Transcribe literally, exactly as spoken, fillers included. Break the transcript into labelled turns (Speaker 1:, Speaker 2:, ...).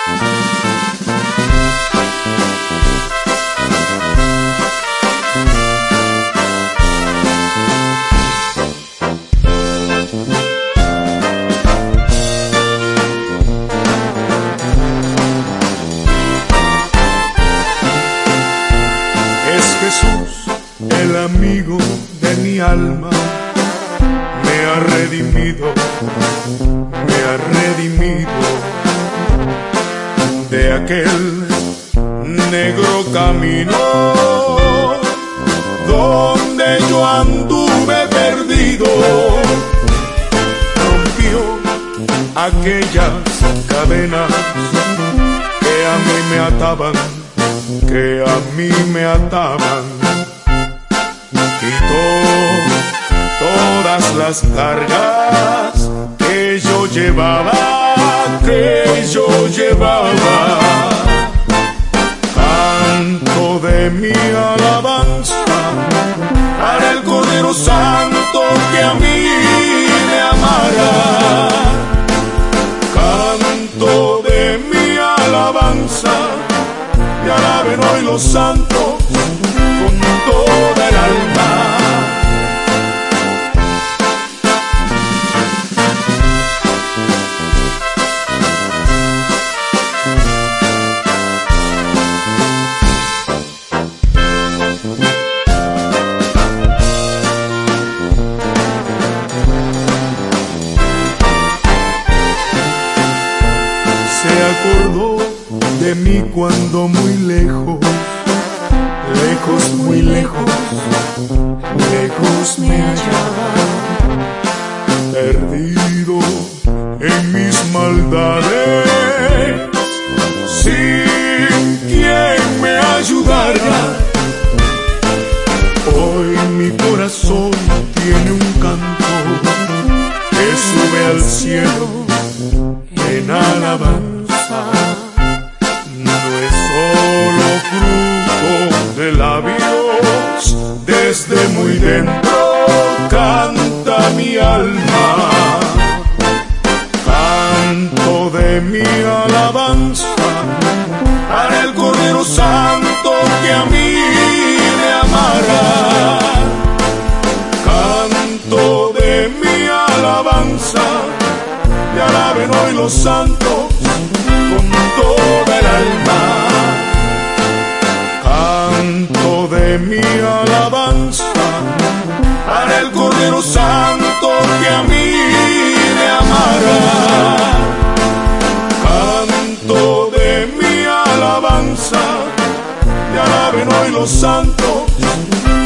Speaker 1: Jesús, el amigo de mi alma, me ha redimido, me ha redimido de aquel negro camino donde yo anduve perdido. Rompió aquellas cadenas que a mí me ataban, que a mí me ataban, quitó todas las cargas que yo llevaba, que yo llevaba. Canto de mi alabanza para el Cordero Santo que a mí me amara. Canto de mi alabanza, y alaben hoy los santos con toda el alma. Se acordó de mí cuando muy lejos, lejos, muy lejos, lejos me hallaba, perdido en mis maldades, sin quien me ayudara. Hoy mi corazón tiene un canto que sube al cielo en alabanza. No es solo fruto de labios, desde muy dentro canta mi alma. Canto de mi alabanza para el Cordero Santo que a mí me amara. Canto de mi alabanza, y alaben hoy los santos con toda el alma. Canto de mi alabanza para el Cordero Santo que a mí me amara. Canto de mi alabanza, y alaben hoy los santos